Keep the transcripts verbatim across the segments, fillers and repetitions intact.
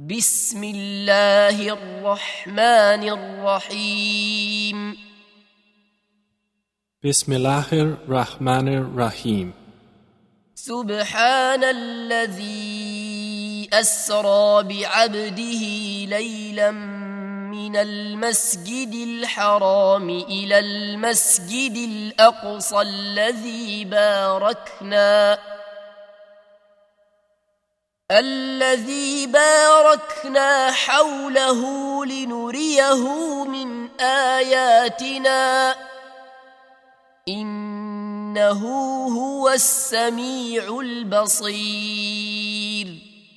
بسم الله الرحمن الرحيم بسم الله الرحمن الرحيم سبحان الذي أسرى بعبده ليلا من المسجد الحرام إلى المسجد الأقصى الذي باركنا الذي باركنا حوله لنريه من آياتنا إنه هو السميع البصير.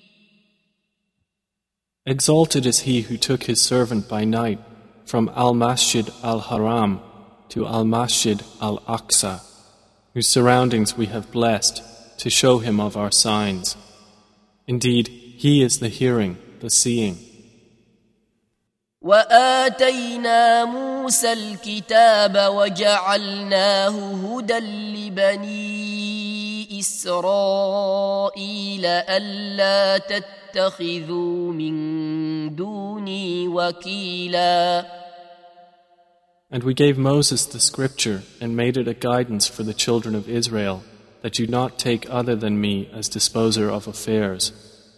Exalted is he who took his servant by night from Al-Masjid Al-Haram to Al-Masjid Al-Aqsa, whose surroundings we have blessed to show him of our signs. Indeed, he is the hearing, the seeing. وآتينا موسى الكتاب وجعلناه هدى لبني إسرائيل ألا تتخذوا من دوني وكيلا. And we gave Moses the scripture and made it a guidance for the children of Israel, that do not take other than me as disposer of affairs.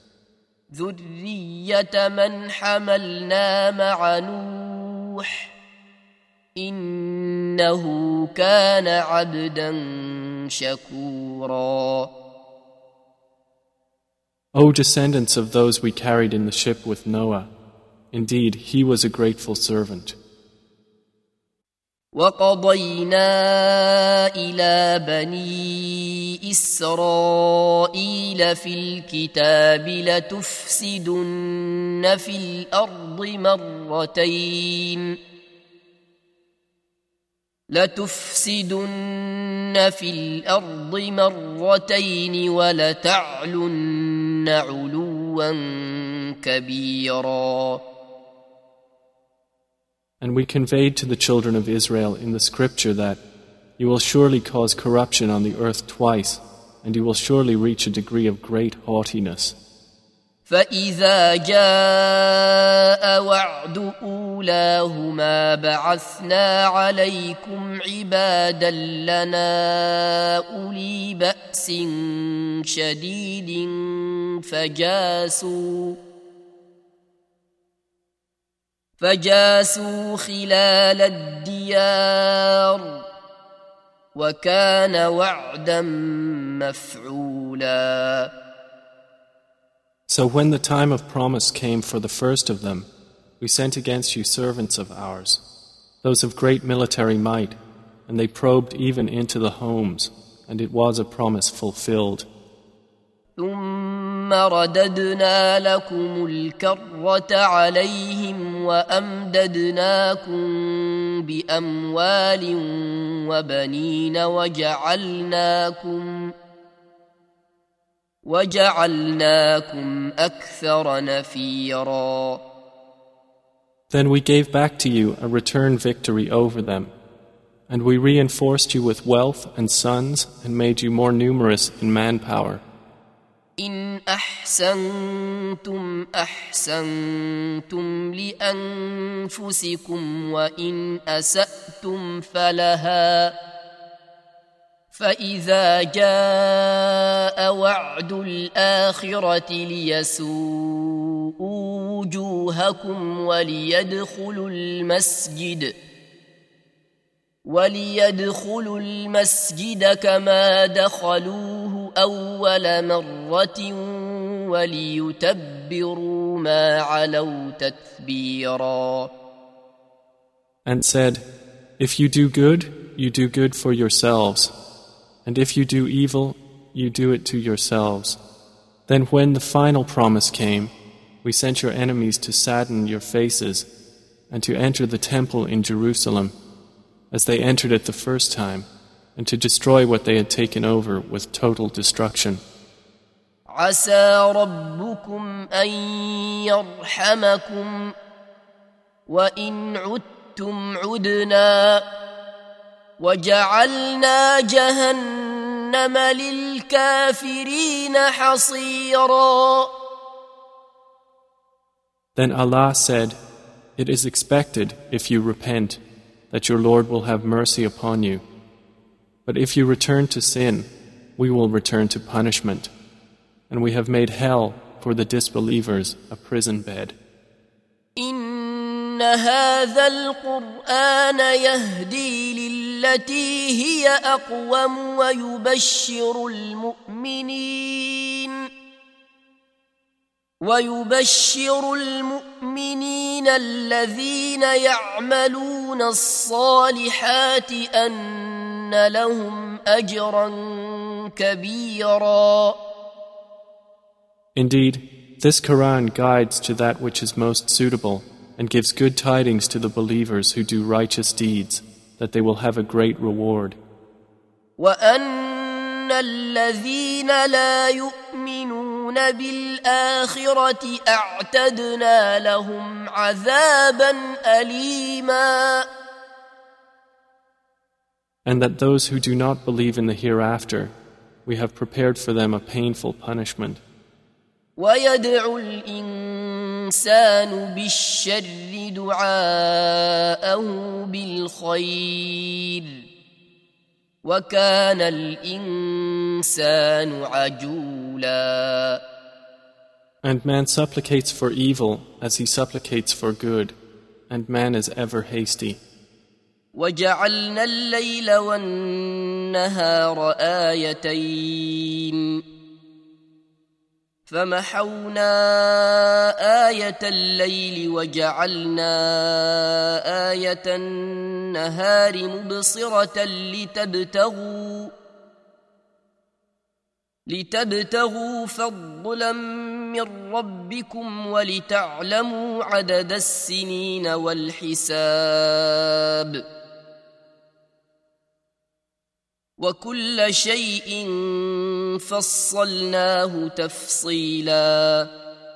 ذرية من حملنا مع نوح إنه كان عبدا شكورا. O descendants of those we carried in the ship with Noah, indeed he was a grateful servant. وقضينا إلى بني إسرائيل في الكتاب لتفسدن في الأرض مرتين لتفسدن في الأرض مرتين ولتعلن علوا كبيرا. And we conveyed to the children of Israel in the scripture that you will surely cause corruption on the earth twice, and you will surely reach a degree of great haughtiness. فإذا جاء وعد أولاهما بعثنا عليكم عبادا لنا أولي بأس شديد فجاسوا فجاسوا خلال الديار وكان وعدا مفعولا. So when the time of promise came for the first of them, we sent against you servants of ours, those of great military might, and they probed even into the homes, and it was a promise fulfilled. ثم رددنا لكم الكرة عليهم وأمددناكم بأموال وبنين وجعلناكم وجعلناكم أكثر نفيرا. Then we gave back to you a return victory over them, and we reinforced you with wealth and sons and made you more numerous in manpower. إن أحسنتم أحسنتم لأنفسكم وإن أسأتم فلها فإذا جاء وعد الآخرة ليسوءوا وجوهكم وليدخلوا المسجد وليدخلوا المسجد كما دخلوه أول مرة وليتبروا ما علوا تتبيرا. And said, if you do good, you do good for yourselves, and if you do evil, you do it to yourselves. Then when the final promise came, we sent your enemies to sadden your faces and to enter the temple in Jerusalem as they entered it the first time, and to destroy what they had taken over with total destruction. عسى ربكم أن يرحمكم وإن عدتم عدنا وجعلنا جهنم للكافرين حصيرا. Then Allah said, "It is expected, if you repent, that your Lord will have mercy upon you. But if you return to sin, we will return to punishment. And we have made hell for the disbelievers a prison bed." إن هذا القرآن يهدي للتي هي أقوم ويبشر المؤمنين ويبشر المؤمنين الذين يعملون الصالحات أن لهم أجرا كبيرا. Indeed, this Quran guides to that which is most suitable and gives good tidings to the believers who do righteous deeds, that they will have a great reward. وَأَنَّ الَّذِينَ لَا يُؤْمِنُونَ بِالْآخِرَةِ أَعْتَدْنَا لَهُمْ عَذَابًا أَلِيمًا. And that those who do not believe in the hereafter, we have prepared for them a painful punishment. وَيَدْعُ الْإِنسَانُ بِالشَّرِّ دُعَاءَهُ بِالْخَيْرِ وَكَانَ الْإِنسَانُ عَجُولًا. And man supplicates for evil as he supplicates for good, and man is ever hasty. وَجَعَلْنَا اللَّيْلَ وَالنَّهَارَ آيَتَيْنِ فمحونا آية الليل وجعلنا آية النهار مبصرة لتبتغوا لتبتغوا فضلا من ربكم ولتعلموا عدد السنين والحساب وكل شيء فصلناه تفصيلا.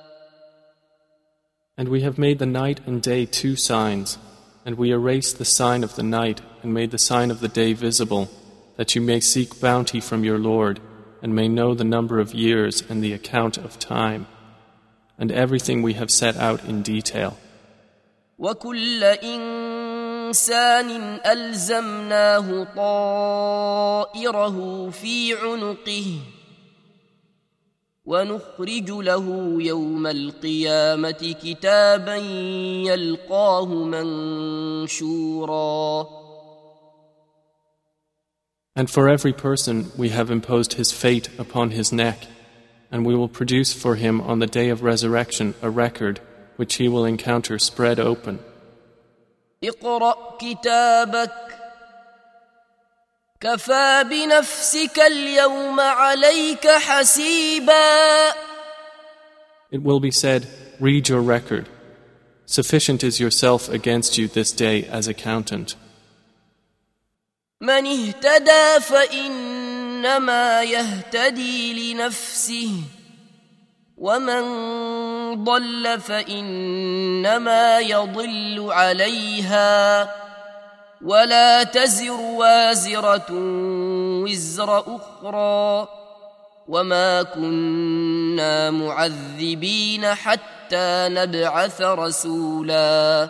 And we have made the night and day two signs, and we erased the sign of the night and made the sign of the day visible, that you may seek bounty from your Lord and may know the number of years and the account of time, and everything we have set out in detail. وَكُلَّ إِنسَانٍ أَلْزَمْنَاهُ طَائِرَهُ فِي عُنُقِهِ وَنُخْرِجُ لَهُ يَوْمَ الْقِيَامَةِ كِتَابًا يَلْقَاهُ مَنشُورًا. And for every person we have imposed his fate upon his neck, and we will produce for him on the day of resurrection a record which he will encounter spread open. اقرأ كتابك كفى بنفسك اليوم عليك حسيبا. It will be said, read your record. Sufficient is yourself against you this day as accountant. من اهتدى فإنما يهتدي لنفسه ومن ضل فإنما يضل عليها ولا تزر وازرة وزر أخرى وما كنا معذبين حتى نبعث رسولا.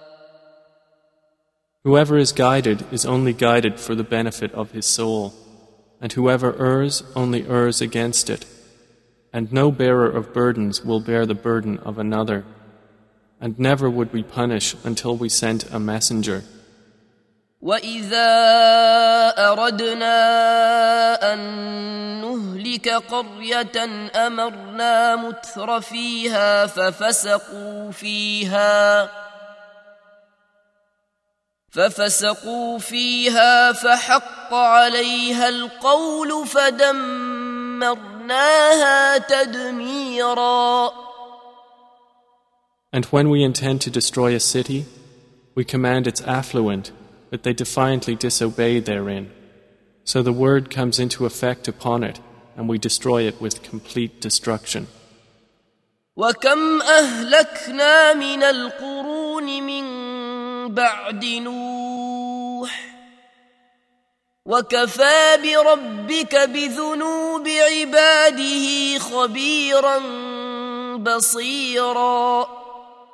Whoever is guided is only guided for the benefit of his soul, and whoever errs only errs against it. And no bearer of burdens will bear the burden of another, and never would we punish until we sent a messenger. وَإِذَا أَرَدْنَا أَن نُهْلِكَ قَرْيَةً أَمَرْنَا مُتْرَ فِيهَا فَفَسَقُوا فِيهَا فَفَسَقُوا فِيهَا فَحَقَّ عَلَيْهَا الْقَوْلُ فَدَمَّرْنَاهَا تَدْمِيرًا. And when we intend to destroy a city, we command its affluent, but they defiantly disobey therein. So the word comes into effect upon it, and we destroy it with complete destruction. وَكَمْ أَهْلَكْنَا مِنَ الْقُرُونِ مِنْ بَعْدِ نُوحٍ وَكَفَى بِرَبِّكَ بِذُنُوبِ عِبَادِهِ خَبِيرًا بَصِيرًا.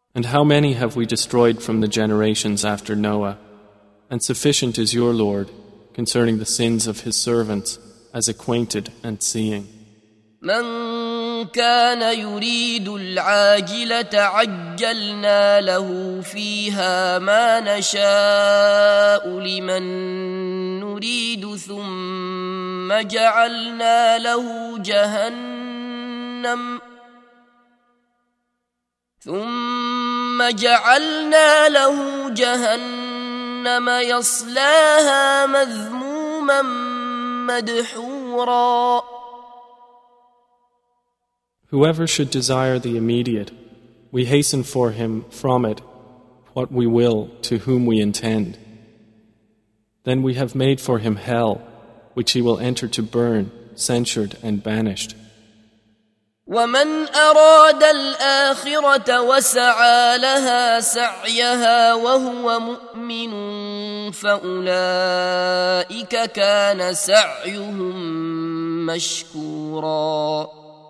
And how many have we destroyed from the generations after Noah? And sufficient is your Lord concerning the sins of his servants as acquainted and seeing. من كان يريد العاجلة عجلنا له فيها ما نشاء لمن نريد ثم جعلنا له جهنم ثم جعلنا له جهنم يصلاها مذموما مدحورا. Whoever should desire the immediate, we hasten for him from it what we will to whom we intend. Then we have made for him hell, which he will enter to burn, censured and banished. ومن أراد الآخرة وسعى لها سعيها وهو مؤمن فأولئك كان سعيهم مشكورا.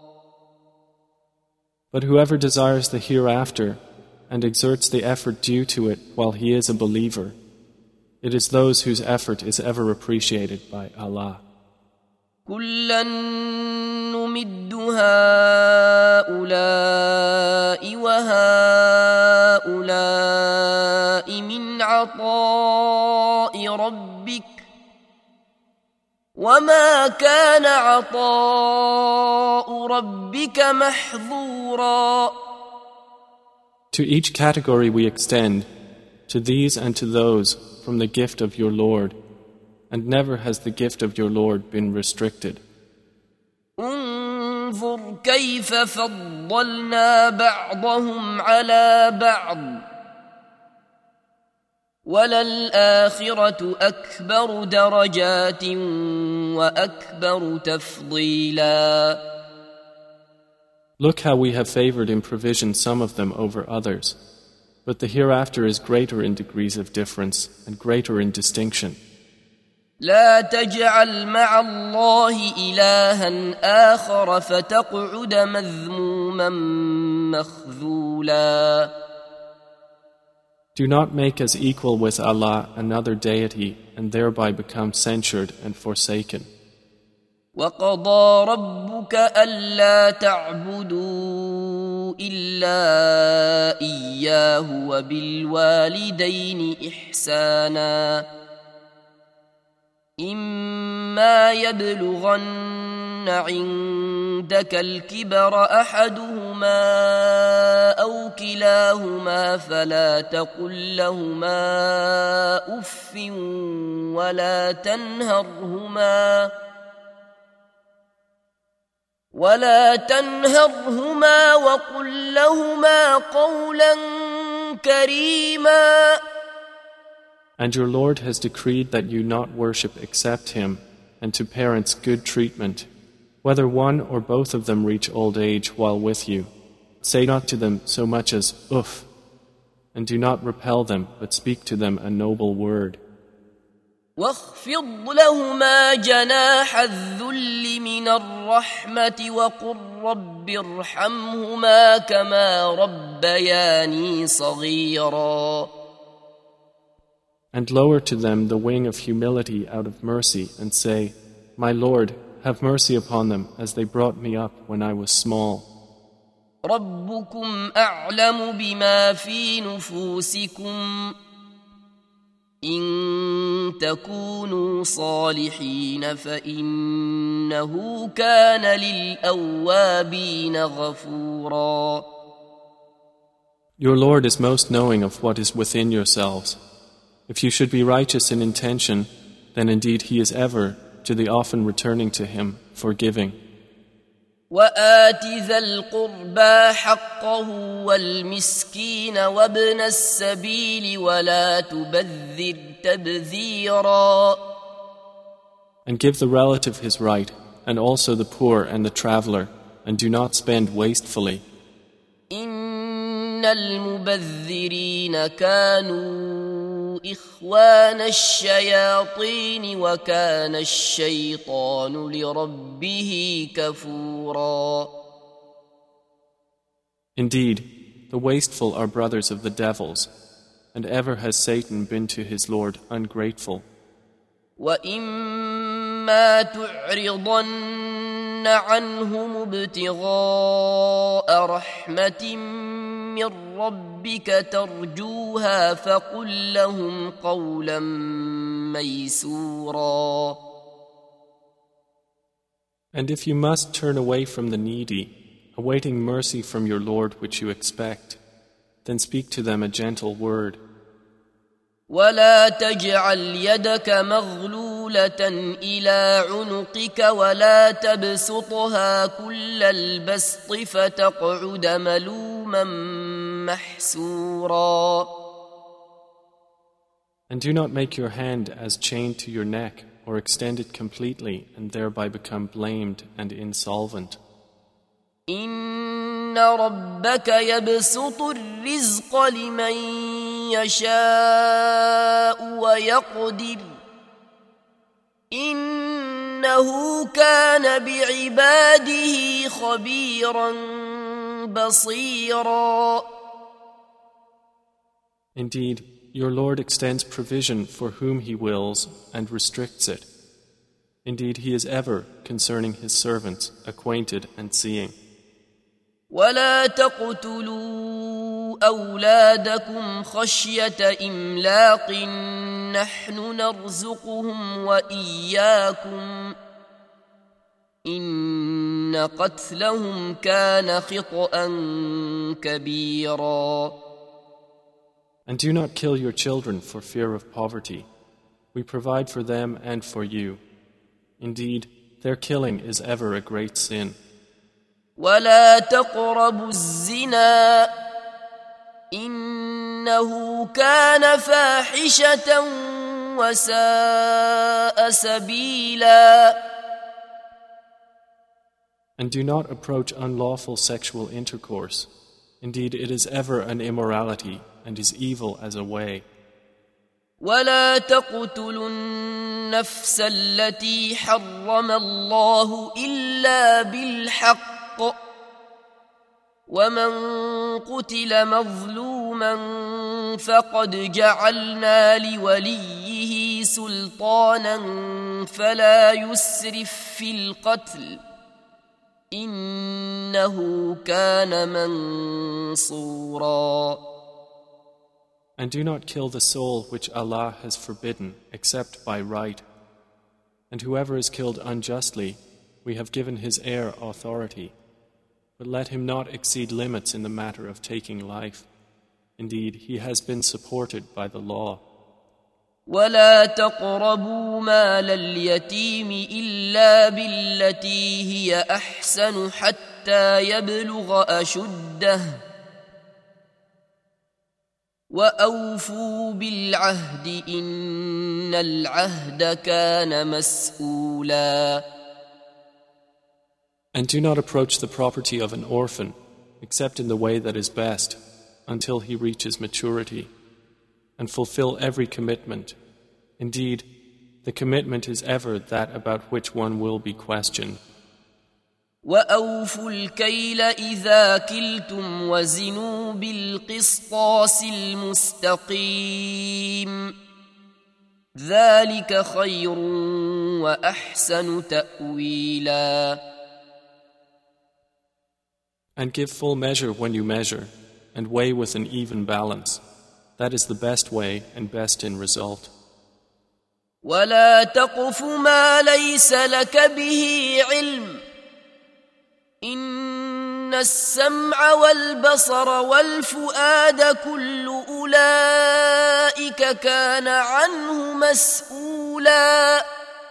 But whoever desires the hereafter and exerts the effort due to it while he is a believer, it is those whose effort is ever appreciated by Allah. كُلًّا نُمِدُّ هَؤُلَاءِ وَهَؤُلَاءِ مِنْ عَطَاءِ رَبِّكَ وَمَا كَانَ عَطَاءُ رَبِّكَ مَحْظُورًا. To each category we extend, to these and to those, from the gift of your Lord, and never has the gift of your Lord been restricted. انظر كيف فضلنا بعضهم على بعض وللآخرة أكبر درجات وأكبر تفضيلا. Look how we have favored in provision some of them over others, but the hereafter is greater in degrees of difference and greater in distinction. لا تجعل مع الله إلها آخر فتقعد مذموما مخذولا. Do not make as equal with Allah another deity and thereby become censured and forsaken. وَقَضَى رَبُّكَ أَلَّا تَعْبُدُوا إِلَّا إِيَّاهُ وَبِالْوَالِدَيْنِ إِحْسَانًا إِمَّا يَبْلُغَنَّ عِندَكَ الْكِبَرَ أَحَدُهُمَا أَوْ كِلَاهُمَا فَلَا تَقُل لَّهُمَا أُفٍّ وَلَا تَنْهَرْهُمَا ولا تنهرهما وقل لهما قولا كريما. And your Lord has decreed that you not worship except Him, and to parents good treatment, whether one or both of them reach old age while with you. Say not to them so much as uff, and do not repel them, but speak to them a noble word. واخفض لهما جناح الذل من الرحمة وقل رب ارحمهما كما ربياني صغيرا. And lower to them the wing of humility out of mercy and say, My Lord, have mercy upon them as they brought me up when I was small. ربكم أعلم بما في نفوسكم إن تكونوا صالحين فإنه كان للأوابين غفورا. Your Lord is most knowing of what is within yourselves. If you should be righteous in intention, then indeed He is ever, to the often returning to Him, forgiving. وآت ذا القربى حقه والمسكين وابن السبيل ولا تبذر تبذيرا. And give the relative his right, and also the poor and the traveler, and do not spend wastefully. إن المبذرين كانوا إخوان الشياطين وكان الشيطان لربه كفورا. Indeed, the wasteful are brothers of the devils, and ever has Satan been to his Lord ungrateful. وَإِمَّا تُعْرِضَنَّ عَنْهُمُ ابْتِغَاءَ رَحْمَةٍ مِّن رَّبِّكَ تَرْجُوهَا فَقُل لَّهُمْ قَوْلًا مَّيْسُورًا. And if you must turn away from the needy, awaiting mercy from your Lord which you expect, then speak to them a gentle word. ولا تجعل يدك مغلولة إلى عنقك ولا تبسطها كل البسط فتقعد ملوما محسورا. And do not make your hand as chained to your neck or extend it completely and thereby become blamed and insolvent. إن ربك يبسط الرزق لمن يشاء ويقدر إنه كان بعباده خبيرا بصيرا. Indeed, your Lord extends provision for whom He wills and restricts it. Indeed, He is ever, concerning His servants, acquainted and seeing. ولا تقتلوا أولادكم خشية إملاق نحن نرزقهم وإياكم إن قتلهم كان خطأ كبيرا. And do not kill your children for fear of poverty. We provide for them and for you. Indeed, their killing is ever a great sin. ولا تقربوا الزنا إنه كان فاحشة وساء سبيلا. And do not approach unlawful sexual intercourse. Indeed, it is ever an immorality and is evil as a way. ولا تقتلوا النفس التي حرم الله إلا بالحق ومن قتل مظلوما فقد جعلنا لوليه سلطانا فلا يسرف في القتل إنه كان منصورا. And do not kill the soul which Allah has forbidden except by right. And whoever is killed unjustly, we have given his heir authority. But let him not exceed limits in the matter of taking life. Indeed, he has been supported by the law. ولا تقربوا مال اليتيم إلا بالتي هي أحسن حتى يبلغ أشده وأوفوا بالعهد إن العهد كان مسؤولا. And do not approach the property of an orphan except in the way that is best until he reaches maturity, and fulfill every commitment. Indeed, the commitment is ever that about which one will be questioned. وَأَوْفُوا الْكَيْلَ إِذَا كِلْتُمْ وَزِنُوا بِالْقِسْطَاسِ الْمُسْتَقِيمِ ذَلِكَ خَيْرٌ وَأَحْسَنُ تَأْوِيلًا. And give full measure when you measure, and weigh with an even balance. That is the best way and best in result. وَلَا تَقْفُ مَا لَيْسَ لَكَ بِهِ عِلْمٌ إِنَّ السَّمْعَ وَالْبَصَرَ وَالْفُؤَادَ كُلُّ أُولَئِكَ كَانَ عَنْهُ مَسْئُولًا.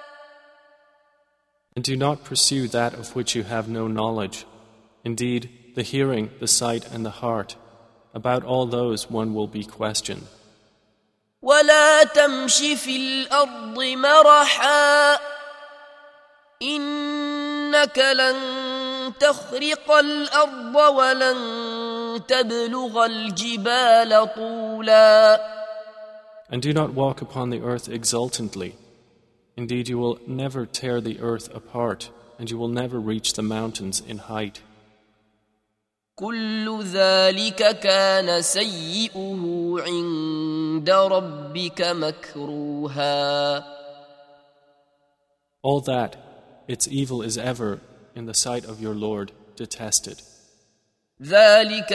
And do not pursue that of which you have no knowledge. Indeed, the hearing, the sight, and the heart, about all those one will be questioned. وَلَا تَمْشِ فِي الْأَرْضِ مَرَحًا إِنَّكَ لَن تَخْرِقَ الْأَرْضَ وَلَن تَبْلُغَ الْجِبَالَ طُولًا. And do not walk upon the earth exultantly. Indeed, you will never tear the earth apart, and you will never reach the mountains in height. كل ذلك كان سيئه عند ربك مكروها. All that, its evil is ever, in the sight of your Lord, detested. ذلك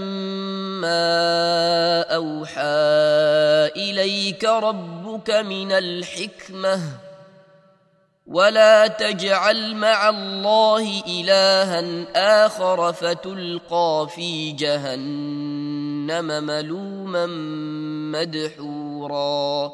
مما أوحى إليك ربك من الحكمة ولا تجعل مع الله إلها آخر فتلقى في جهنم ملوما مدحورا.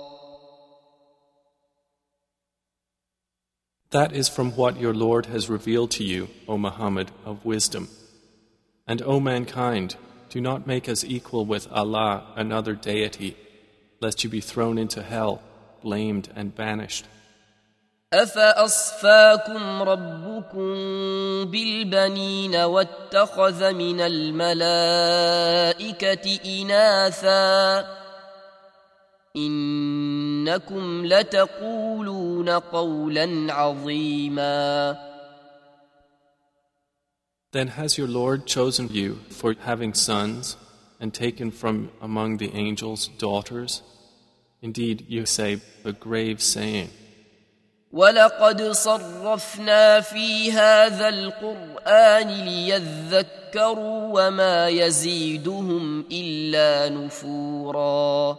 That is from what your Lord has revealed to you, O Muhammad, of wisdom. And O mankind, do not make us equal with Allah, another deity, lest you be thrown into hell, blamed and banished. أفأصفاكم ربكم بالبنين واتخذ من الملائكة إناثا إنكم لتقولون قولا عظيما. Then has your Lord chosen you for having sons and taken from among the angels daughters? Indeed, you say a grave saying. وَلَقَدْ صَرَّفْنَا فِي هَذَا الْقُرْآنِ لِيَذَّكَّرُوا وَمَا يَزِيدُهُمْ إِلَّا نُفُورًا.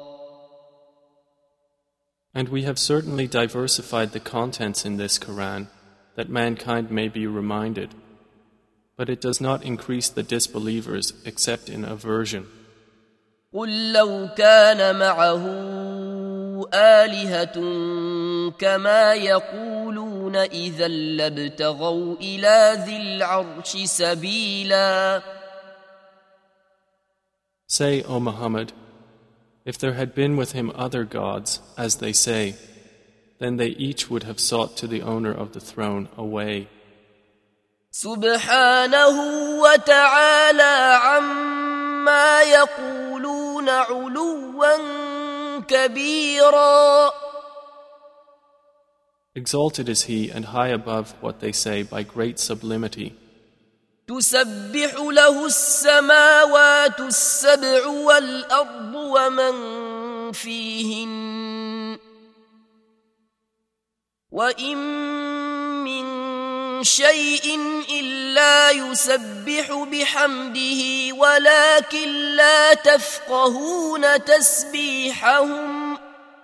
And we have certainly diversified the contents in this Quran that mankind may be reminded. But it does not increase the disbelievers except in aversion. قُلْ لَوْ كَانَ مَعَهُ آلِهَةٌ كَمَا يَقُولُونَ إِذًا لَابْتَغَوْا إِلَى ذِي الْعَرْشِ سَبِيلًا. Say, O Muhammad, if there had been with him other gods, as they say, then they each would have sought to the owner of the throne a way. سبحانه وتعالى عما يقولون علوا كبيرا. Exalted is he and high above what they say by great sublimity. تسبح له السماوات السبع والأرض ومن فيهن وإن من شيء إلا يسبح بحمده ولكن لا تفقهون تسبيحهم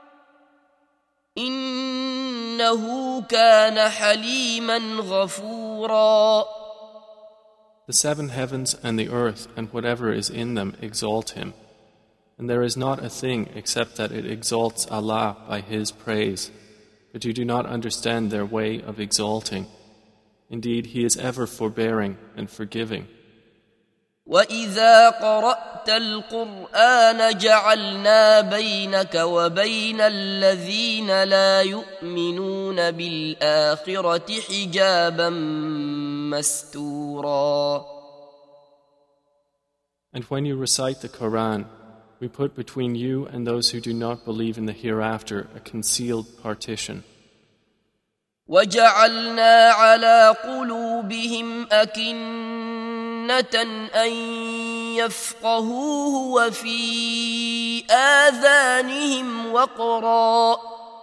إنه كان حليما غفورا. The seven heavens and the earth and whatever is in them exalt him, and there is not a thing except that it exalts Allah by His praise, but you do not understand their way of exalting. Indeed, He is ever forbearing and forgiving. وَإِذَا قَرَأْتَ الْقُرْآنَ جَعَلْنَا بَيْنَكَ وَبَيْنَ الَّذِينَ لَا يُؤْمِنُونَ بِالْآخِرَةِ حِجَابًا مَسْتُورًا. And when you recite the Quran, we put between you and those who do not believe in the hereafter a concealed partition. وَجَعَلْنَا عَلَى قُلُوبِهِمْ أَكِنَّةً أَن يَفْقَهُوهُ وَفِي آذَانِهِمْ وَقْرًا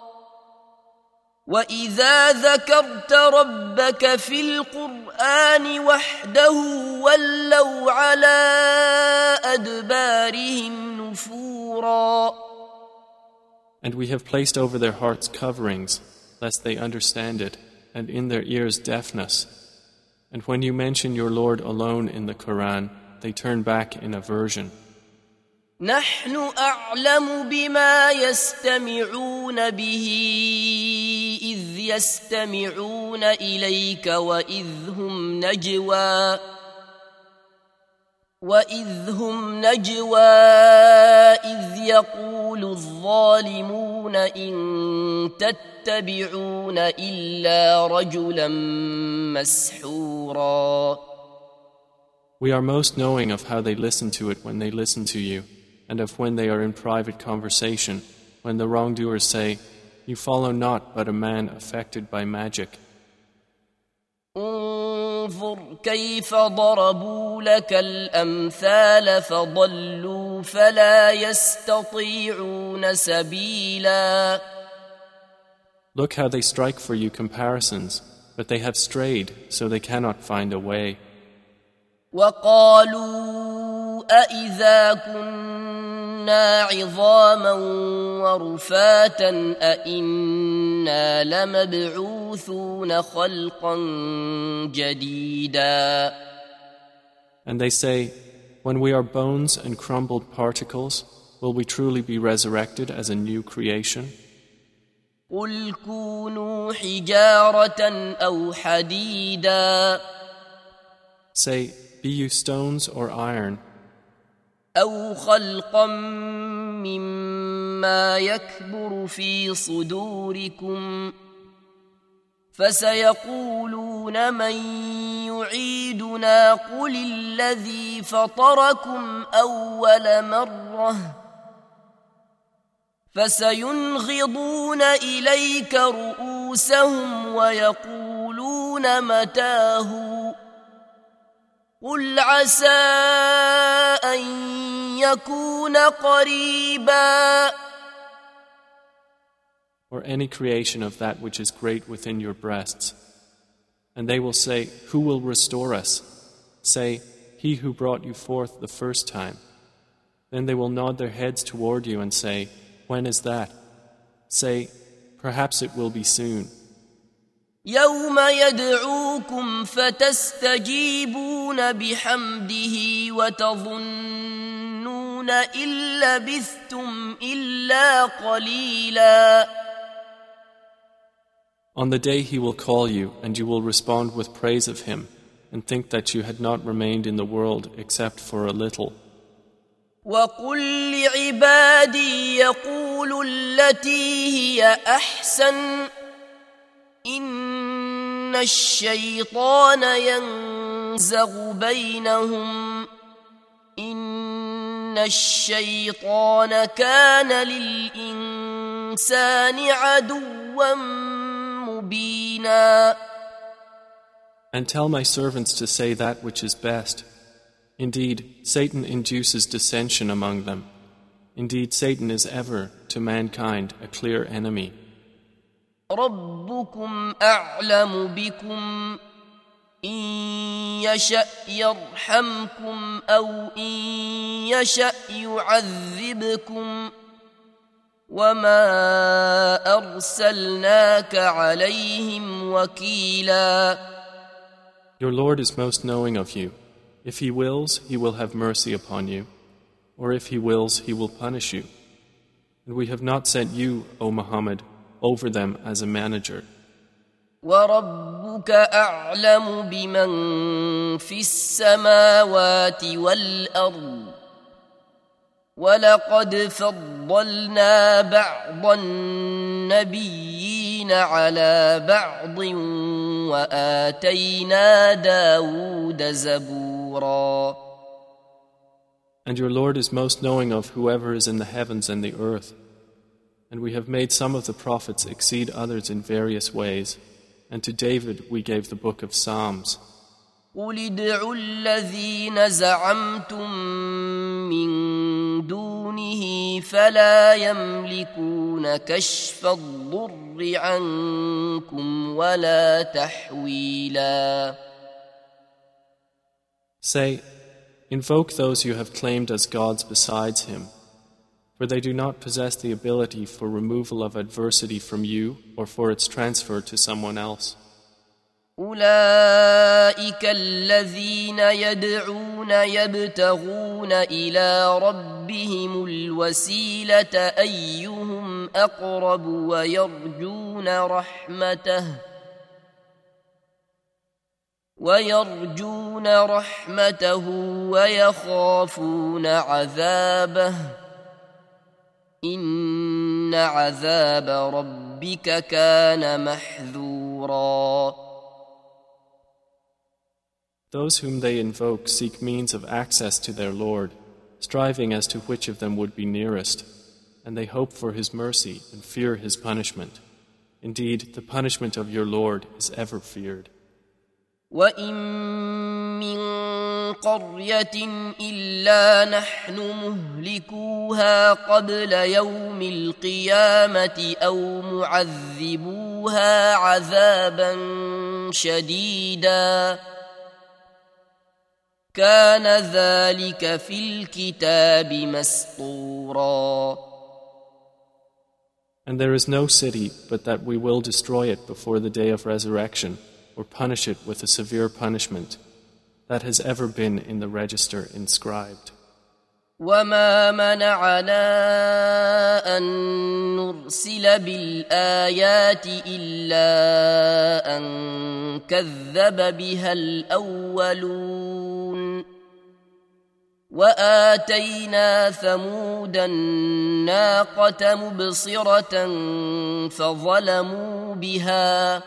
وَإِذَا ذَكَرْتَ رَبَّكَ فِي الْقُرْآنِ وَحْدَهُ وَلَّوْا عَلَى أَدْبَارِهِمْ نُفُورًا. And we have placed over their hearts coverings, lest they understand it, and in their ears deafness. And when you mention your Lord alone in the Quran, they turn back in aversion. نحن أعلم بما يستمعون به إذ يستمعون إليك وإذ هم نجوى وإذ هم نجوى إذ يقول الظالمون إن تتبعون إلا رجلا مسحورا. We are most knowing of how they listen to it when they listen to you, and of when they are in private conversation, when the wrongdoers say, "You follow not but a man affected by magic." انظر انظر كيف ضربوا لك الأمثال فضلوا فلا يستطيعون سبيلا. Look how they strike for you comparisons, but they have strayed, so they cannot find a way. وقالوا أإذا كنا عظاما ورفاتا أإنا لمبعوثون خلقا جديدا. And they say, when we are bones and crumbled particles, will we truly be resurrected as a new creation? قل كونوا حجارة أو حديدا. Say, be you stones or iron, أو خلقا مما يكبر في صدوركم فسيقولون من يعيدنا قل الذي فطركم أول مرة فسينغضون إليك رؤوسهم ويقولون متاه قل عسى أن يكون قريبا. or any creation of that which is great within your breasts. And they will say, who will restore us? Say, he who brought you forth the first time. Then they will nod their heads toward you and say, when is that? Say, perhaps it will be soon. يوم يدعوكم فتستجيبون بحمده وتظنون إن لبثتم إلا قليلا. On the day he will call you, and you will respond with praise of him, and think that you had not remained in the world except for a little. وقل لعبادي يقولوا التي هي أحسن إن الشيطان ينزغ بينهم إن الشيطان كان للإنسان عدوا مبينا. And tell my servants to say that which is best. Indeed, Satan induces dissension among them. Indeed, Satan is ever, to mankind, a clear enemy. ربكم أعلم بكم إن يشأ يرحمكم أو إن يشأ يعذبكم وما أرسلناك عليهم وكيلا. Your Lord is most knowing of you. If He wills, He will have mercy upon you, or if He wills, He will punish you. And we have not sent you, O Muhammad, over them as a manager. وَرَبُّكَ أَعْلَمُ بِمَنْ فِي السَّمَاوَاتِ وَالْأَرْضِ وَلَقَدْ فَضَّلْنَا بَعْضَ النَّبِيِّينَ عَلَى بَعْضٍ وَآتَيْنَا دَاوُودَ زَبُورًا. And your Lord is most knowing of whoever is in the heavens and the earth. And we have made some of the prophets exceed others in various ways. And to David we gave the book of Psalms. قُلِ ادْعُوا الَّذِينَ زَعَمْتُم مِّن دُونِهِ فَلَا يَمْلِكُونَ كَشْفَ الضُّرِّ عَنكُمْ وَلَا تَحْوِيلًا. Say, invoke those you have claimed as gods besides him, for they do not possess the ability for removal of adversity from you or for its transfer to someone else. أولئك الذين يدعون يبتغون إلى ربهم الوسيلة أيهم أقرب ويرجون رحمته ويرجون رحمته ويخافون عذابه إن عذاب ربك كان محذورا. Those whom they invoke seek means of access to their Lord, striving as to which of them would be nearest, and they hope for His mercy and fear His punishment. Indeed, the punishment of your Lord is ever feared. وإن من قرية إلا نحن مهلكوها قبل يوم القيامة أو معذبوها عذابا شديدا كان ذلك في الكتاب مسطورا. And there is no city but that we will destroy it before the day of resurrection, or punish it with a severe punishment. That has ever been in the register inscribed. وما منعنا أن نرسل بالآيات إلا أن كذب بها الأولون وآتينا ثمود الناقة مبصرة فظلموا بها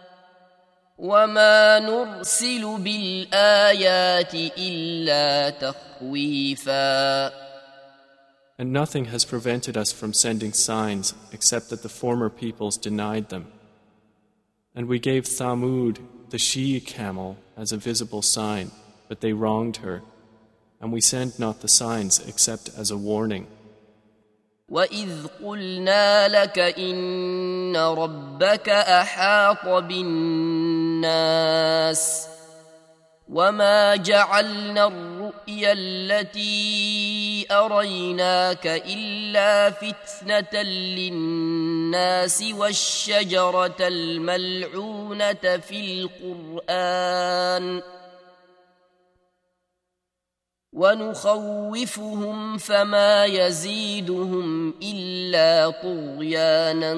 وما نرسل بالآيات إلا تخويفا. And nothing has prevented us from sending signs except that the former peoples denied them. And we gave Thamud, the she-camel, as a visible sign, but they wronged her. And we send not the signs except as a warning. وَإِذْ قُلْنَا لَكَ إِنَّ رَبَّكَ أَحَاطَ بِالنَّاسِ وَمَا جَعَلْنَا الرُّؤْيَا الَّتِي أَرَيْنَاكَ إِلَّا فِتْنَةً لِلنَّاسِ وَالشَّجَرَةَ الْمَلْعُونَةَ فِي الْقُرْآنِ ونخوفهم فما يزيدهم إلا طغيانا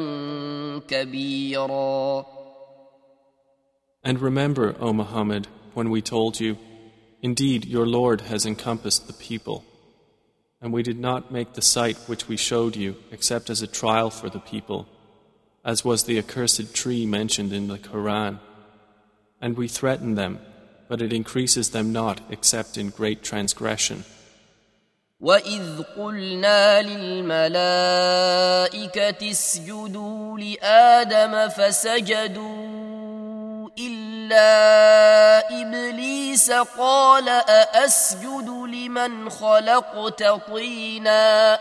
كبيرا. And remember, O Muhammad, when we told you, indeed your Lord has encompassed the people, and we did not make the sight which we showed you except as a trial for the people, as was the accursed tree mentioned in the Quran, and we threaten them, but it increases them not except in great transgression. وَإِذْ قُلْنَا لِلْمَلَائِكَةِ اسْجُدُوا لِآدَمَ فَسَجَدُوا إِلَّا إِبْلِيسَ قَالَ أَأَسْجُدُ لِمَنْ خَلَقْتَ طِينًا.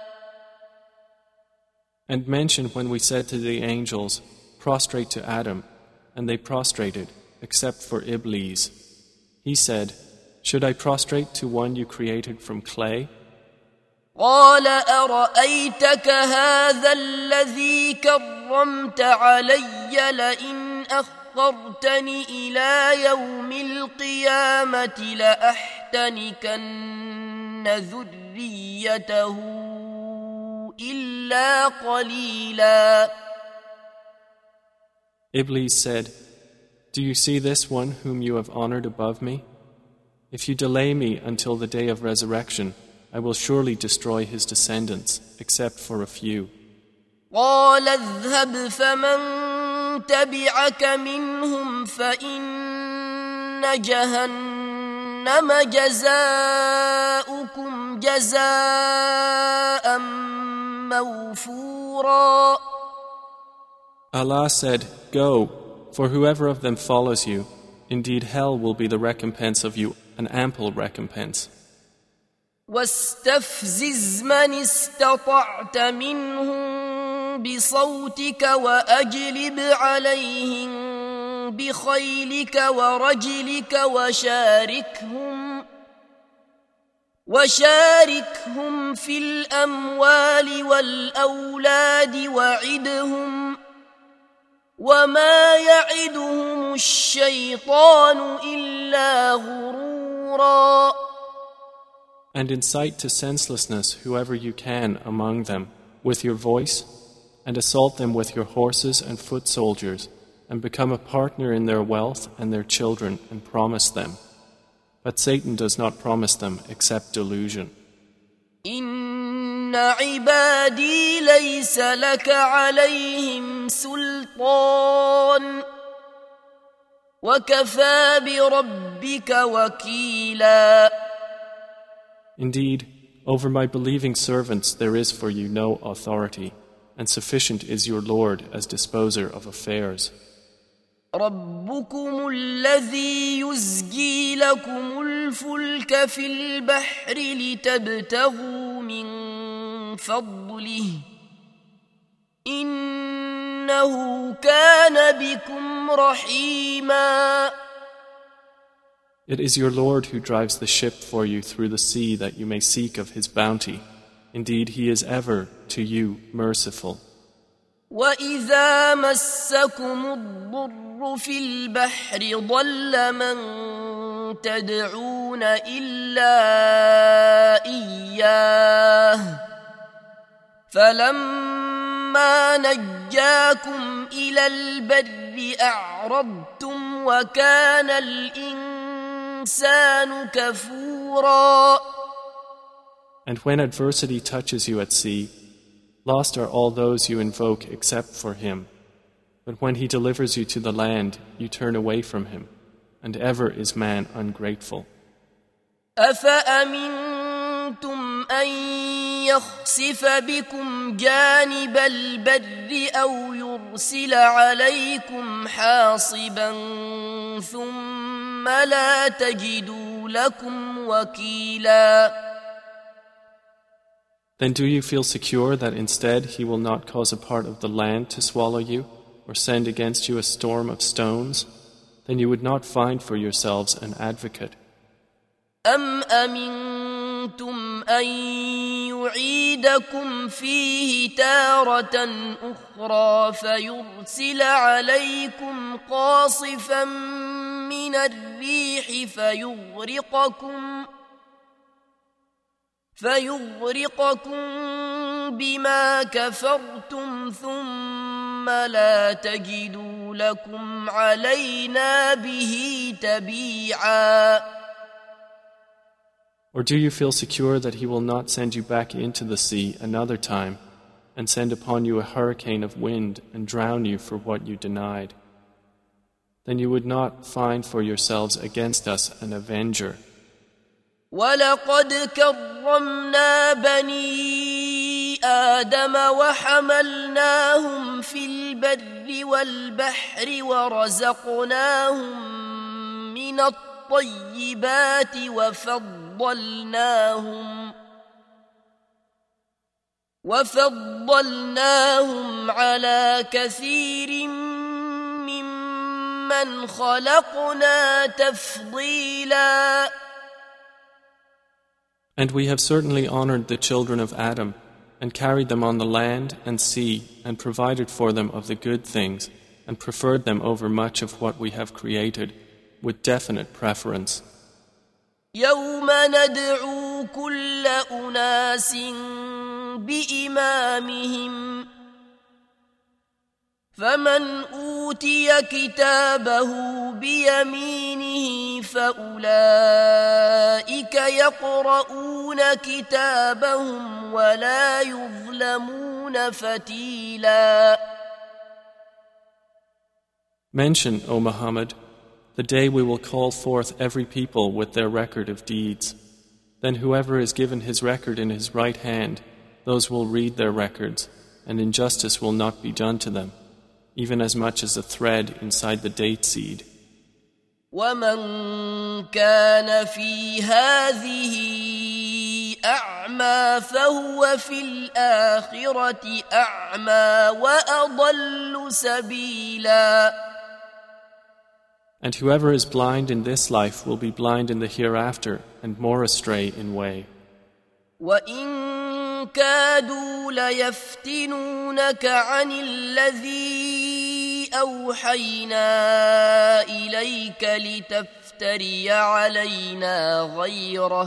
And mention when we said to the angels, prostrate to Adam, and they prostrated, except for Iblis. He said, should I prostrate to one you created from clay? قال أرأيتك هذا الذي كرمت علي لئن أخرتني إلى يوم القيامة لأحتنكن ذريته إلا قليلا. Iblis said, do you see this one whom you have honored above me? If you delay me until the day of resurrection, I will surely destroy his descendants, except for a few. قال اذهب فمن تبعك منهم فإن جهنم جزاؤكم جزاء موفورا. Allah said, go, for whoever of them follows you, indeed hell will be the recompense of you, an ample recompense. واستفزز من استطعت منهم بصوتك وأجلب عليهم بخيلك ورجلك وشاركهم وشاركهم في الأموال والأولاد وعدهم وما يعدهم الشيطان إلا غرورا. And incite to senselessness whoever you can among them with your voice, and assault them with your horses and foot soldiers, and become a partner in their wealth and their children, and promise them. But Satan does not promise them except delusion. إن عبادي ليس لك عليهم سلطان وكفى بربك وكيلا. Indeed, over my believing servants there is for you no authority, and sufficient is your Lord as disposer of affairs. ربكم الذي يزجي لكم الفلك في البحر لتبتغوا من فضله إنه كان بكم رحيما. It is your Lord who drives the ship for you through the sea that you may seek of His bounty. Indeed, He is ever to you merciful. وَإِذَا مَسَّكُمُ الضُّرُّ فِي الْبَحْرِ ضَلَّ مَن تَدْعُونَ إِلَّا إِيَّاهُ فَلَمَّا نَجَّاكُمْ إِلَى الْبَرِّ أَعْرَضْتُمْ وَكَانَ الْإِنسَانُ كَفُورًا. And when adversity touches you at sea, lost are all those you invoke except for Him. But when He delivers you to the land, you turn away from Him, and ever is man ungrateful. أَفَأَمِنْتُمْ أَنْ يَخْسِفَ بِكُمْ جَانِبَ الْبَرِّ أَوْ يُرْسِلَ عَلَيْكُمْ حَاصِبًا ثُمَّ لَا تَجِدُوا لَكُمْ وَكِيلًا. Then do you feel secure that instead He will not cause a part of the land to swallow you, or send against you a storm of stones? Then you would not find for yourselves an advocate. أَمْ أَمِنْتُمْ أَنْ يُعِيدَكُمْ فِيهِ تَارَةً أُخْرَى فَيُرْسِلَ عَلَيْكُمْ قَاصِفًا مِنَ الرِّيحِ فَيُغْرِقَكُمْ فيغرقكم بما كفرتم ثم لا تجدوا لكم علينا به تبيعا. Or do you feel secure that He will not send you back into the sea another time and send upon you a hurricane of wind and drown you for what you denied? Then you would not find for yourselves against us an avenger. وَلَقَدْ كَرَّمْنَا بَنِي آدَمَ وَحَمَلْنَاهُمْ فِي الْبَرِّ وَالْبَحْرِ وَرَزَقْنَاهُمْ مِنَ الطَّيِّبَاتِ وَفَضَّلْنَاهُمْ وَفَضَّلْنَاهُمْ عَلَى كَثِيرٍ مِّمَّنْ خَلَقْنَا تَفْضِيلًا. And we have certainly honored the children of Adam, and carried them on the land and sea, and provided for them of the good things, and preferred them over much of what we have created, with definite preference. يَوْمَ نَدْعُو كُلَّ أُنَاسٍ بِإِمَامِهِمْ فَمَنْ أُوتِيَ كِتَابَهُ بِيَمِينِهِ فَأُولَئِكَ يَقْرَؤُونَ كِتَابَهُمْ وَلَا يُظْلَمُونَ فَتِيلًا. Mention, O Muhammad, the day we will call forth every people with their record of deeds. Then whoever is given his record in his right hand, those will read their records, and injustice will not be done to them, even as much as a thread inside the date seed. وَمَنْ كَانَ فِي هَذِهِ أَعْمَى فَهُوَ فِي الْآخِرَةِ أَعْمَى وَأَضَلُّ سَبِيلًا. And whoever is blind in this life will be blind in the hereafter and more astray in way. وَإِن كَادُوا لَيَفْتِنُونَكَ عَنِ الَّذِي أَوْحَيْنَا إِلَيْكَ لِتَفْتَرِيَ عَلَيْنَا غَيْرَهُ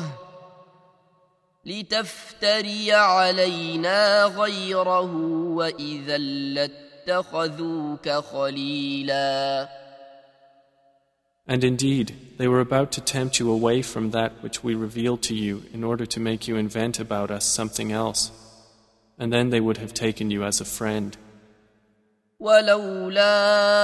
لِتَفْتَرِيَ عَلَيْنَا غَيْرَهُ وَإِذًا لَاتَّخَذُوكَ خَلِيلًا. And indeed, they were about to tempt you away from that which we revealed to you in order to make you invent about us something else, and then they would have taken you as a friend. وَلَوْلَا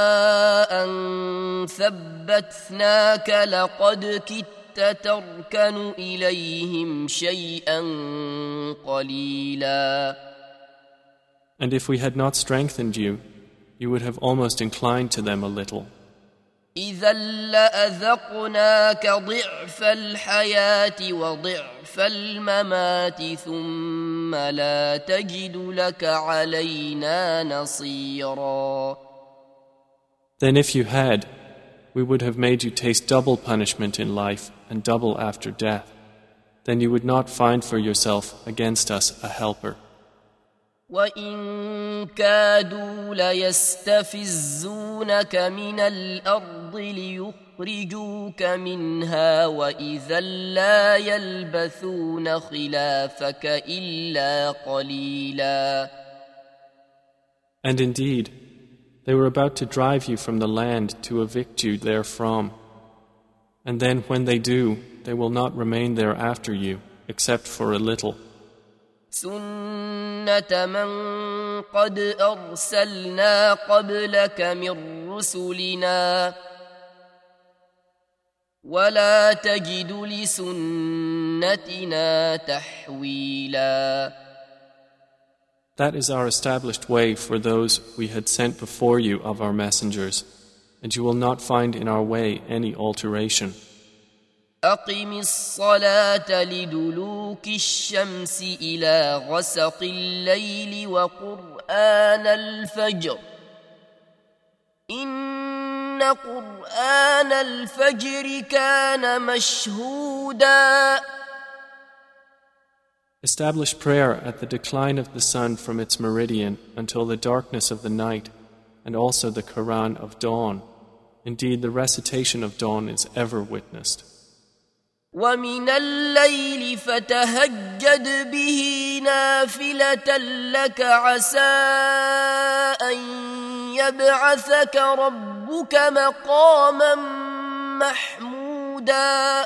أَن ثَبَّتْنَاكَ لَقَدْ كِدتَّ تَرْكَنُ إِلَيْهِمْ شَيْئًا قَلِيلًا. And if we had not strengthened you, you would have almost inclined to them a little. إذا لأذقناك ضعف الحياة وضعف الممات ثم لا تجد لك علينا نصيرا. Then if you had, we would have made you taste double punishment in life and double after death. Then you would not find for yourself against us a helper. وَإِن كَادُوا لَيَسْتَفِزُّونَكَ مِنَ الْأَرْضِ لِيُخْرِجُوكَ مِنْهَا وَإِذًا لَّا يَلْبَثُونَ خِلَافَكَ إِلَّا قَلِيلًا. And indeed, they were about to drive you from the land to evict you therefrom. And then when they do, they will not remain there after you, except for a little. سُنَّةَ مَن قَدْ أَرْسَلْنَا قَبْلَكَ مِن رُّسُلِنَا وَلَا تَجِدُ لِسُنَّتِنَا تَحْوِيلًا. That is our established way for those we had sent before you of our messengers, and you will not find in our way any alteration. أقم الصلاة لدلوك الشمس إلى غسق الليل وقرآن الفجر إن قرآن الفجر كان مشهودا. Establish prayer at the decline of the sun from its meridian until the darkness of the night, and also the Quran of dawn. Indeed, the recitation of dawn is ever witnessed. وَمِنَ اللَّيْلِ فَتَهَجَّدْ بِهِ نَافِلَةً لَكَ عَسَىٰ أَن يَبْعَثَكَ رَبُّكَ مَقَامًا مَّحْمُودًا.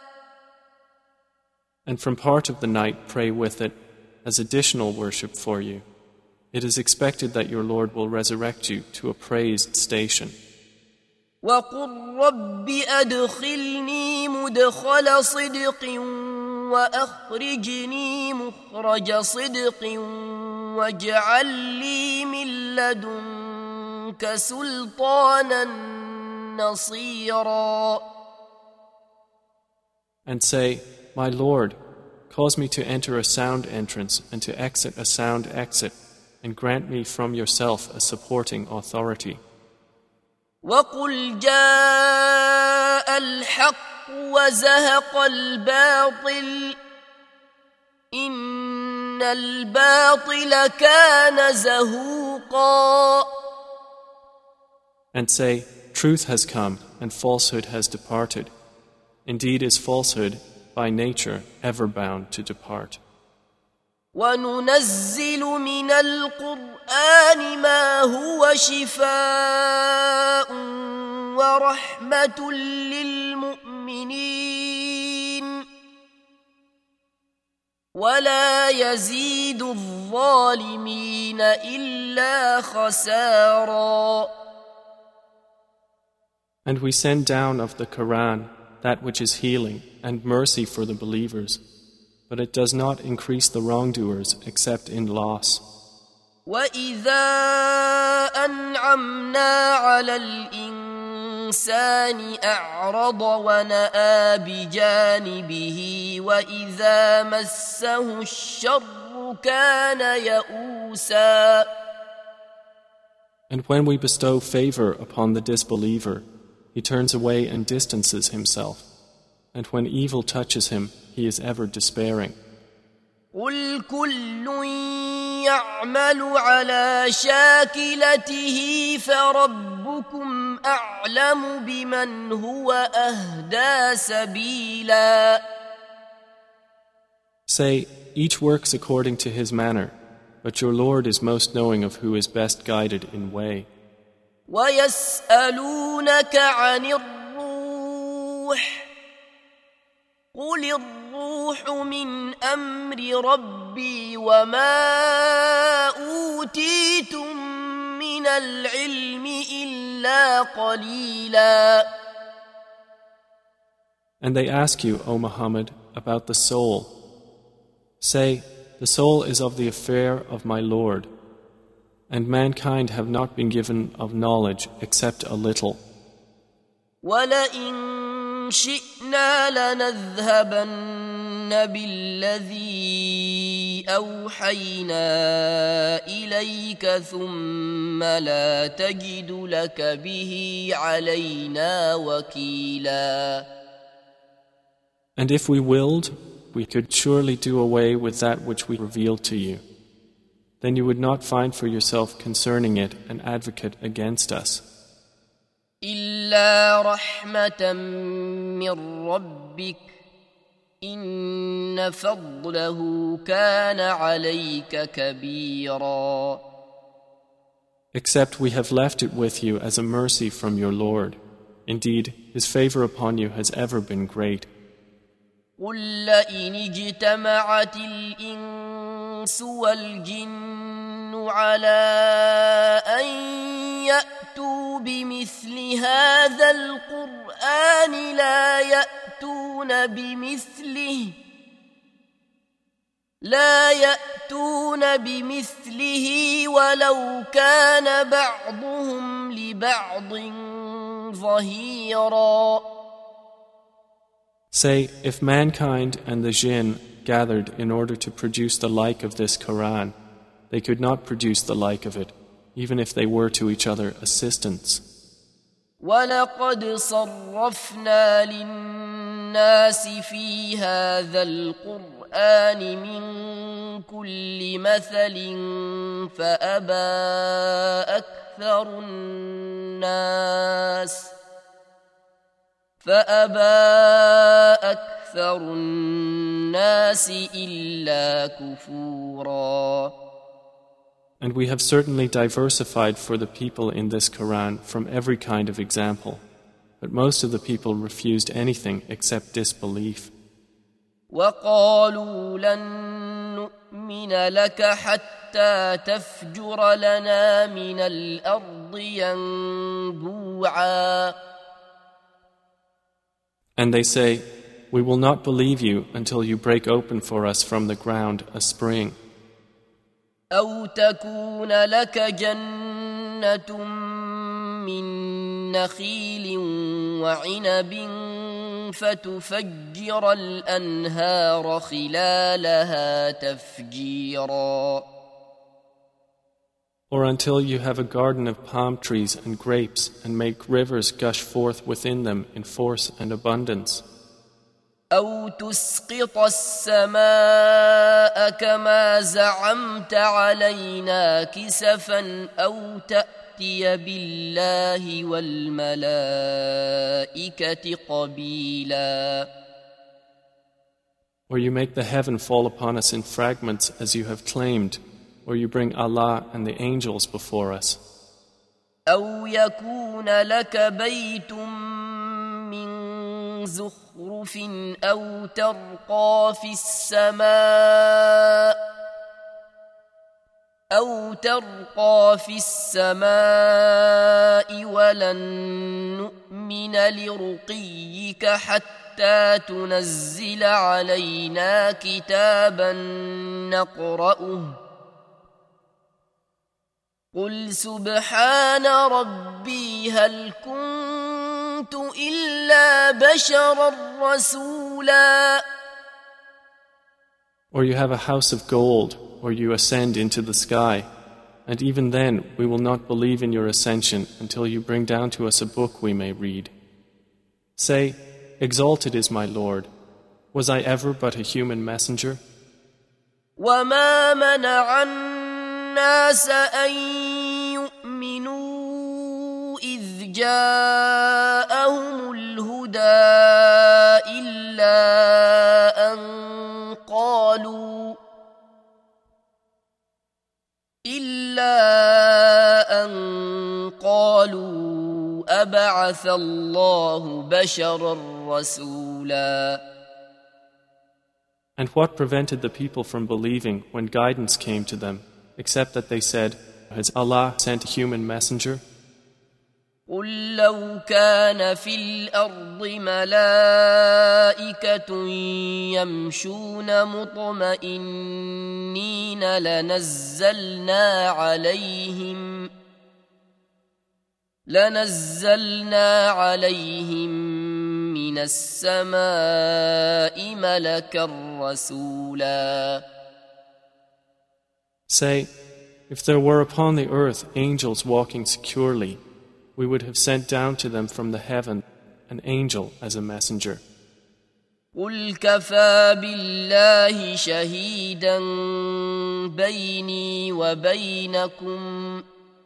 And from part of the night pray with it as additional worship for you. It is expected that your Lord will resurrect you to a praised station. وَقُلْ رَبِّ أَدْخِلْنِي مُدْخَلَ صِدْقٍ وَأَخْرِجْنِي مُخْرَجَ صِدْقٍ وَاجْعَل لِّي مِن لَّدُنكَ سُلْطَانًا نَّصِيرًا. And say, My Lord, cause me to enter a sound entrance and to exit a sound exit, and grant me from yourself a supporting authority. وَقُلْ جَاءَ الْحَقُّ وَزَهَقَ الْبَاطِلُ إِنَّ الْبَاطِلَ كَانَ زَهُوقًا. And say, Truth has come and falsehood has departed. Indeed is falsehood by nature ever bound to depart. وَنُنَزِّلُ مِنَ الْقُرْآنِ مَا هُوَ شِفَاءٌ وَرَحْمَةٌ لِّلْمُؤْمِنِينَ وَلَا يَزِيدُ الظَّالِمِينَ إِلَّا خَسَارًا. And we send down of the Quran that which is healing and mercy for the believers, but it does not increase the wrongdoers except in loss. وَإِذَا أَنْعَمْنَا عَلَى الْإِنسَانِ أَعْرَضَ وَنَأَىٰ بِجَانِبِهِ وَإِذَا مَسَّهُ الشَّرُّ كَانَ يَئُوسًا. And when we bestow favor upon the disbeliever, he turns away and distances himself. And when evil touches him, he is ever despairing. قُلْ كُلٌّ يَعْمَلُ عَلَى شَاكِلَتِهِ فَرَبُّكُمْ أَعْلَمُ بِمَنْ هُوَ أَهْدَىٰ سَبِيلًا. Say, each works according to his manner, but your Lord is most knowing of who is best guided in way. وَيَسْأَلُونَكَ عَنِ الرُّوحِ قُلِ الرُّوحُ مِنْ أَمْرِ رَبِّي وَمَا أُوتِيتُم مِّنَ الْعِلْمِ إِلَّا قَلِيلًا. And they ask you, O Muhammad, about the soul. Say, the soul is of the affair of my Lord, and mankind have not been given of knowledge except a little. ولئن شئنا لنذهبن بالذي أوحينا إليك ثم لا تجد لك به علينا وكيلا. And if we willed, we could surely do away with that which we revealed to you. Then you would not find for yourself concerning it an advocate against us. إلا رحمة من ربك إن فضله كان عليك كبيرا. Except we have left it with you as a mercy from your Lord. Indeed, His favor upon you has ever been great. قل لئن اجتمعت الإنس والجن على أن يأتوا بمثل هذا القرآن لا يأتون بمثله لا يأتون بمثله ولو كان بعضهم لبعض ظهيرا. Say, if mankind and the jinn gathered in order to produce the like of this Quran, they could not produce the like of it, even if they were to each other assistants. وَلَقَدْ صَرَّفْنَا لِلنَّاسِ فِي هَذَا الْقُرْآنِ مِنْ كُلِّ مَثَلٍ فَأَبَى أَكْثَرُ النَّاسِ فأبى أكثر الناس إلا كفورا. And we have certainly diversified for the people in this Quran from every kind of example, but most of the people refused anything except disbelief. وقالوا لن نؤمن لك حتى تفجر لنا من الأرض ينبوعا. And they say, we will not believe you until you break open for us from the ground a spring. أو تكون لك جنة من نخيل وعنب فتفجر الأنهار خلالها تفجيرا. Or until you have a garden of palm trees and grapes and make rivers gush forth within them in force and abundance. أو تسقط السماء كما زعمت علينا كسفا أو تأتي بالله والملائكة قبيلا. Or you make the heaven fall upon us in fragments as you have claimed, or you bring Allah and the angels before us. أو يكون لك بيت من زخرف أو ترقى في السماء أو ترقى في السماء ولن نؤمن لرقيك حتى تنزل علينا كتابا نقرأه. قل سبحان ربي هل كنت إلا بشرا رسولا. Or you have a house of gold, or you ascend into the sky, and even then we will not believe in your ascension until you bring down to us a book we may read. Say, exalted is my Lord. Was I ever but a human messenger? وما منع الناس أن يؤمنوا إذ جاءهم الهدى إلا أن قالوا إلا أن قالوا أبعث الله بشرا رسولا. And what prevented the people from believing when guidance came to them, except that they said, has Allah sent a human messenger? قل لو كان في الأرض ملائكة يمشون مطمئنين لنزلنا عليهم لنزلنا عليهم من السماء ملكا رسولا. Say, if there were upon the earth angels walking securely, we would have sent down to them from the heaven an angel as a messenger. قل كفى بالله شهيدا بيني وبينكم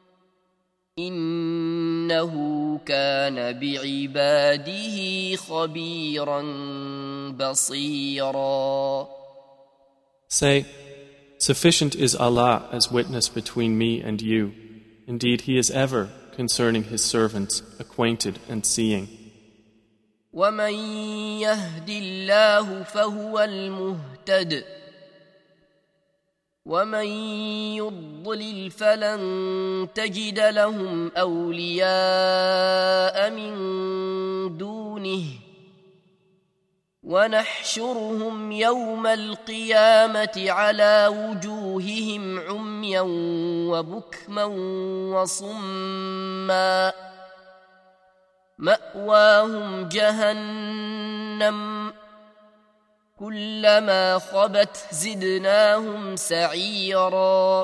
إنه كان بعباده خبيرا بصيرا. Say, sufficient is Allah as witness between me and you. Indeed, He is ever, concerning His servants, acquainted and seeing. ومن يهد الله فهو المهتد ومن يضلل فلن تجد لهم أولياء من دونه ونحشرهم يوم القيامة على وجوههم عميا وبكما وصما مأواهم جهنم كلما خبت زدناهم سعيرا.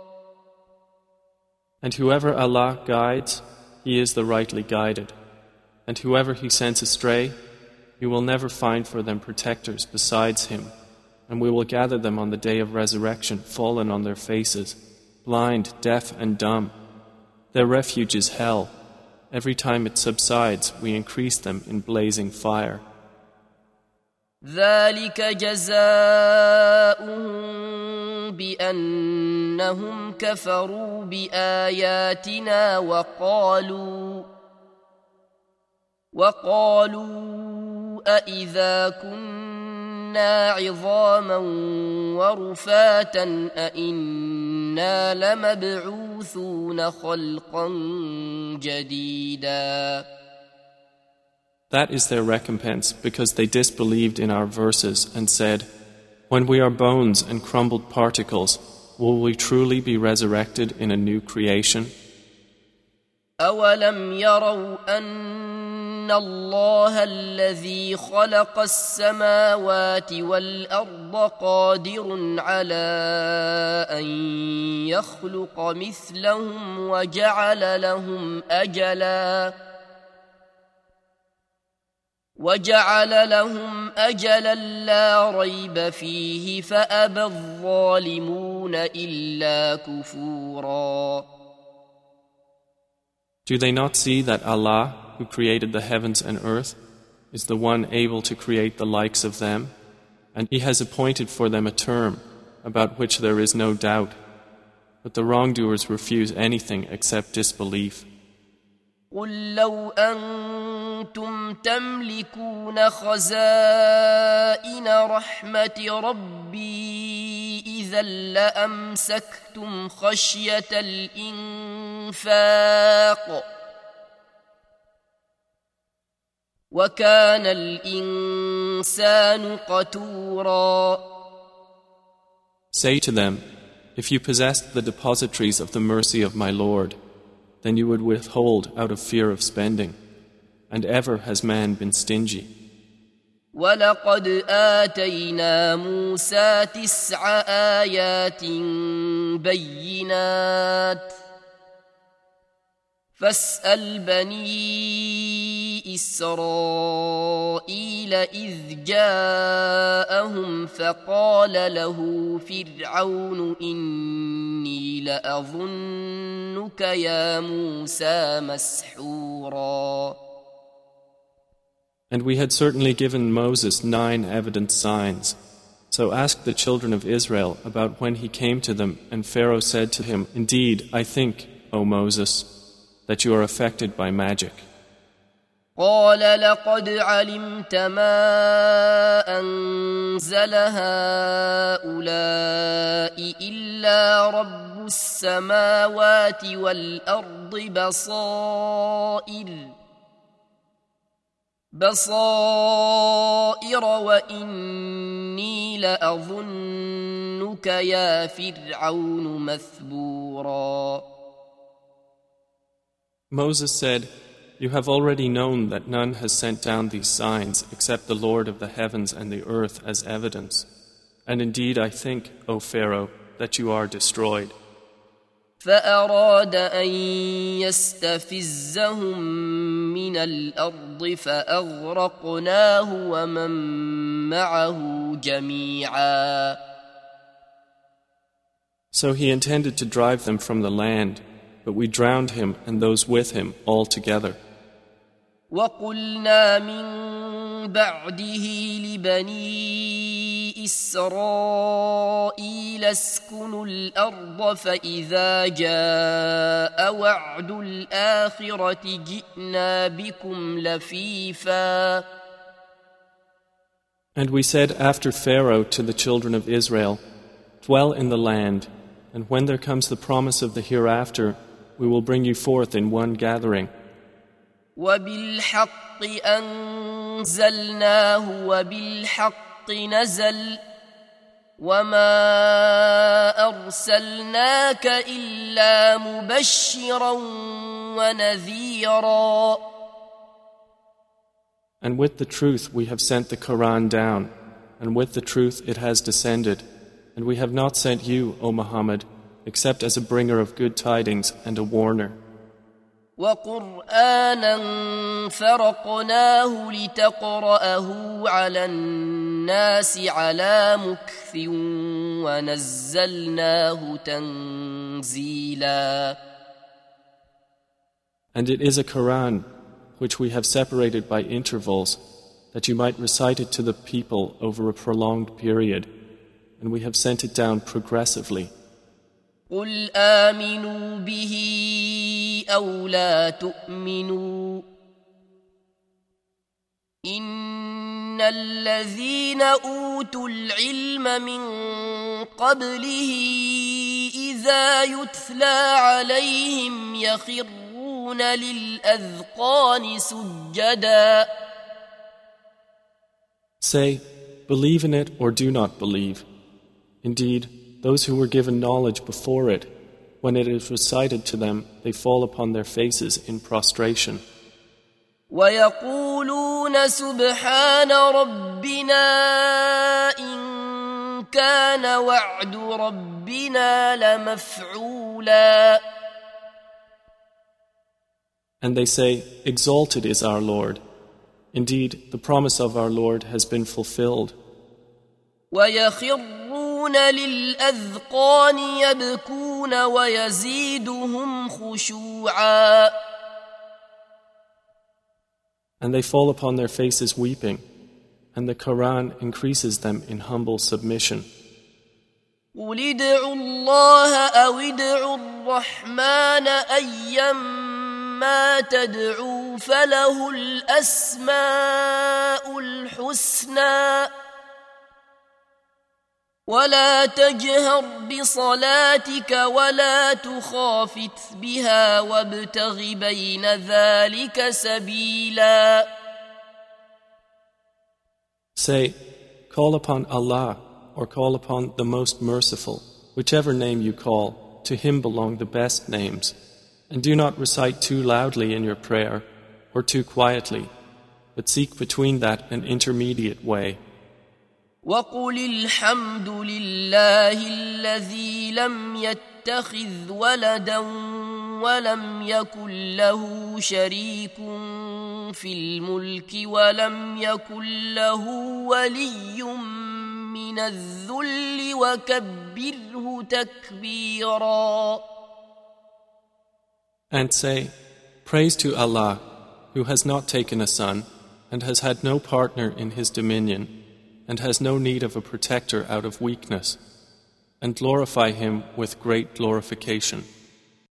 And whoever Allah guides, he is the rightly guided. And whoever He sends astray, He will never find for them protectors besides Him. And we will gather them on the day of resurrection fallen on their faces, blind, deaf and dumb. Their refuge is hell. Every time it subsides, we increase them in blazing fire. ذلك جزاؤهم بأنهم كفروا بآياتنا وقالوا وقالوا أإذا كنا عظاما ورفاتا أإنا لمبعوثون خلقا جديدا. That is their recompense, because they disbelieved in our verses and said, when we are bones and crumbled particles, will we truly be resurrected in a new creation? أَوَلَمْ يَرَوْا أَنَّ اللَّهَ الَّذِي خَلَقَ السَّمَاوَاتِ وَالْأَرْضَ قَادِرٌ عَلَىٰ أَن يَخْلُقَ مِثْلَهُمْ وَجَعَلَ لَهُمْ أَجَلًا وَجَعَلَ لَهُمْ أَجَلًا لَّا رَيْبَ فِيهِ فَأَبَى الظَّالِمُونَ إِلَّا كُفُورًا. Do they not see that Allah, who created the heavens and earth, is the one able to create the likes of them, and He has appointed for them a term about which there is no doubt, but the wrongdoers refuse anything except disbelief. قُل لَّوْ أَنتُمْ تَمْلِكُونَ خَزَائِنَ رَحْمَةِ رَبِّي إِذًا لَّأَمْسَكْتُمْ خَشْيَةَ الْإِنفَاقِ وَكَانَ الْإِنسَانُ قَتُورًا. Say to them, if you possessed the depositories of the mercy of my Lord, then you would withhold out of fear of spending, and ever has man been stingy. وَلَقَدْ آتَيْنَا مُوسَى تِسْعَ آيَاتٍ بَيِّنَاتٍ فَاسْأَلْ بَنِي إِسْرَائِيلَ إِذْ جَاءَهُمْ فَقَالَ لَهُ فِرْعَوْنُ إِنِّي لَأَظُنُّكَ يَا مُوسَى مَسْحُورًا. And we had certainly given Moses nine evident signs. So ask the children of Israel about when he came to them, and Pharaoh said to him, indeed, I think, O Moses, that you are affected by magic. قال لقد علمت ما أنزل هؤلاء إلا رب السماوات والأرض بصائر بصائر وإني لأظنك يا فرعون مثبورا. Moses said, "You have already known that none has sent down these signs except the Lord of the heavens and the earth as evidence. And indeed I think, O Pharaoh, that you are destroyed." فأراد أن يستفزهم من الأرض فأغرقناه ومن معه جميعا. So he intended to drive them from the land, but we drowned him and those with him all together. وقلنا من بعده لبني إسرائيل اسكنوا الأرض فإذا جاء وعد الآخرة جئنا بكم لفيفا. And we said after Pharaoh to the children of Israel, "Dwell in the land, and when there comes the promise of the hereafter, we will bring you forth in one gathering." وبالحق أنزلناه وبالحق نزل وما أرسلناك إلا مبشرا ونذيرا. And with the truth we have sent the Quran down, and with the truth it has descended, and we have not sent you, O Muhammad, except as a bringer of good tidings and a warner. وقرآنا فرقناه لتقرأه على الناس على مكث ونزلناه تنزيلا. And it is a Quran which we have separated by intervals, that you might recite it to the people over a prolonged period, and we have sent it down progressively. قل آمنوا به أو لا تؤمنوا إن الذين أوتوا العلم من قبله إذا يتلى عليهم يخرون للأذقان سجدا. Say, believe in it or do not believe. Indeed, those who were given knowledge before it, when it is recited to them, they fall upon their faces in prostration. وَيَقُولُونَ سُبْحَانَ رَبِّنَا إِن كَانَ وَعْدُ رَبِّنَا لَمَفْعُولًا. And they say, "Exalted is our Lord. Indeed, the promise of our Lord has been fulfilled." وَيَخِرُّونَ لِلْأَذْقَانِ يَبْكُونَ وَيَزِيدُهُمْ خُشُوعًا. And they fall upon their faces weeping, and the Quran increases them in humble submission. قُلِ ادْعُوا اللَّهَ أَوِ ادْعُوا الرَّحْمَنَ أَيًّمَّا تَدْعُوا فَلَهُ الْأَسْمَاءُ الْحُسْنَى ولا تجهر بصلاتك ولا تخافت بها وابتغ بين ذلك سبيلا. Say, call upon Allah or call upon the Most Merciful, whichever name you call, to Him belong the best names, and do not recite too loudly in your prayer or too quietly, but seek between that an intermediate way. وَقُلِ الْحَمْدُ لِلَّهِ الَّذِي لَمْ يَتَّخِذْ وَلَدًا وَلَمْ يَكُنْ لَهُ شَرِيكٌ فِي الْمُلْكِ وَلَمْ يَكُنْ لَهُ وَلِيٌّ مِّنَ الذُّلِّ وَكَبِّرْهُ تَكْبِيرًا. And say, praise to Allah, who has not taken a son and has had no partner in His dominion, and has no need of a protector out of weakness, and glorify Him with great glorification.